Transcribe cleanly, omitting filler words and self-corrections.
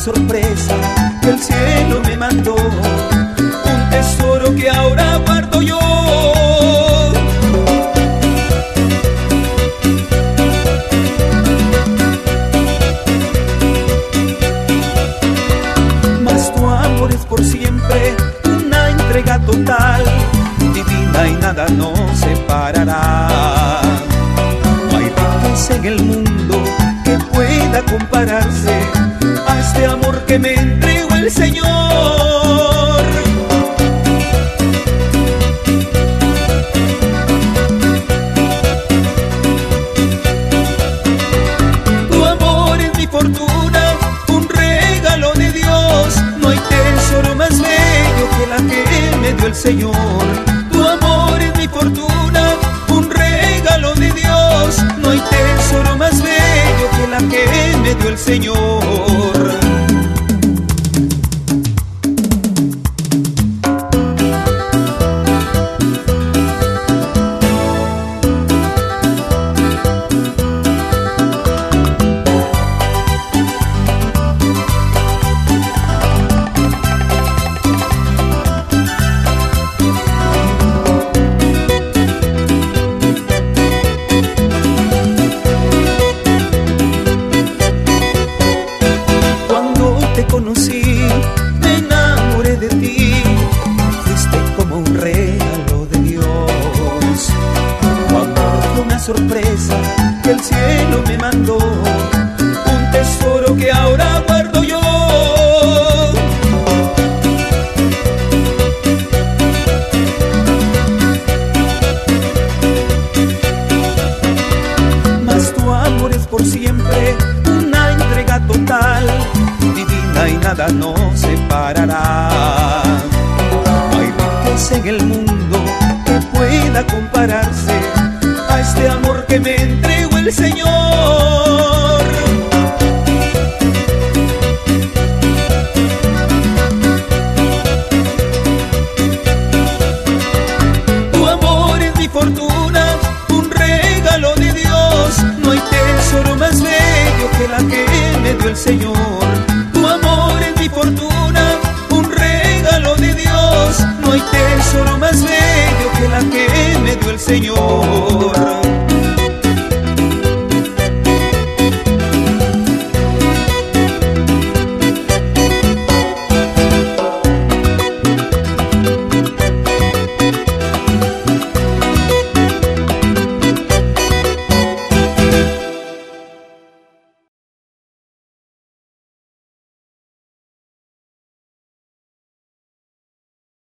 sorpresa que el cielo me mandó, un tesoro que ahora guardo yo. Mas tu amor es por siempre, una entrega total, divina y nada nos separará. No hay riqueza en el mundo que pueda compararse a este amor que me entregó el Señor. Tu amor es mi fortuna, un regalo de Dios. No hay tesoro más bello que la que me dio el Señor. Tu amor es mi fortuna, un regalo de Dios. No hay tesoro más bello que la que me dio el Señor. Te conocí, me enamoré de ti, fuiste como un regalo de Dios. Tu amor fue una sorpresa que el cielo me mandó, un tesoro que ahora guardo yo. Mas tu amor es por siempre, una entrega total, y nada nos separará. No hay riqueza en el mundo que pueda compararse a este amor que me entregó el Señor. Tu amor es mi fortuna, un regalo de Dios. No hay tesoro más bello que la que me dio el Señor. Tu amor es mi fortuna, un regalo de Dios. No hay tesoro más bello que la que me dio el Señor.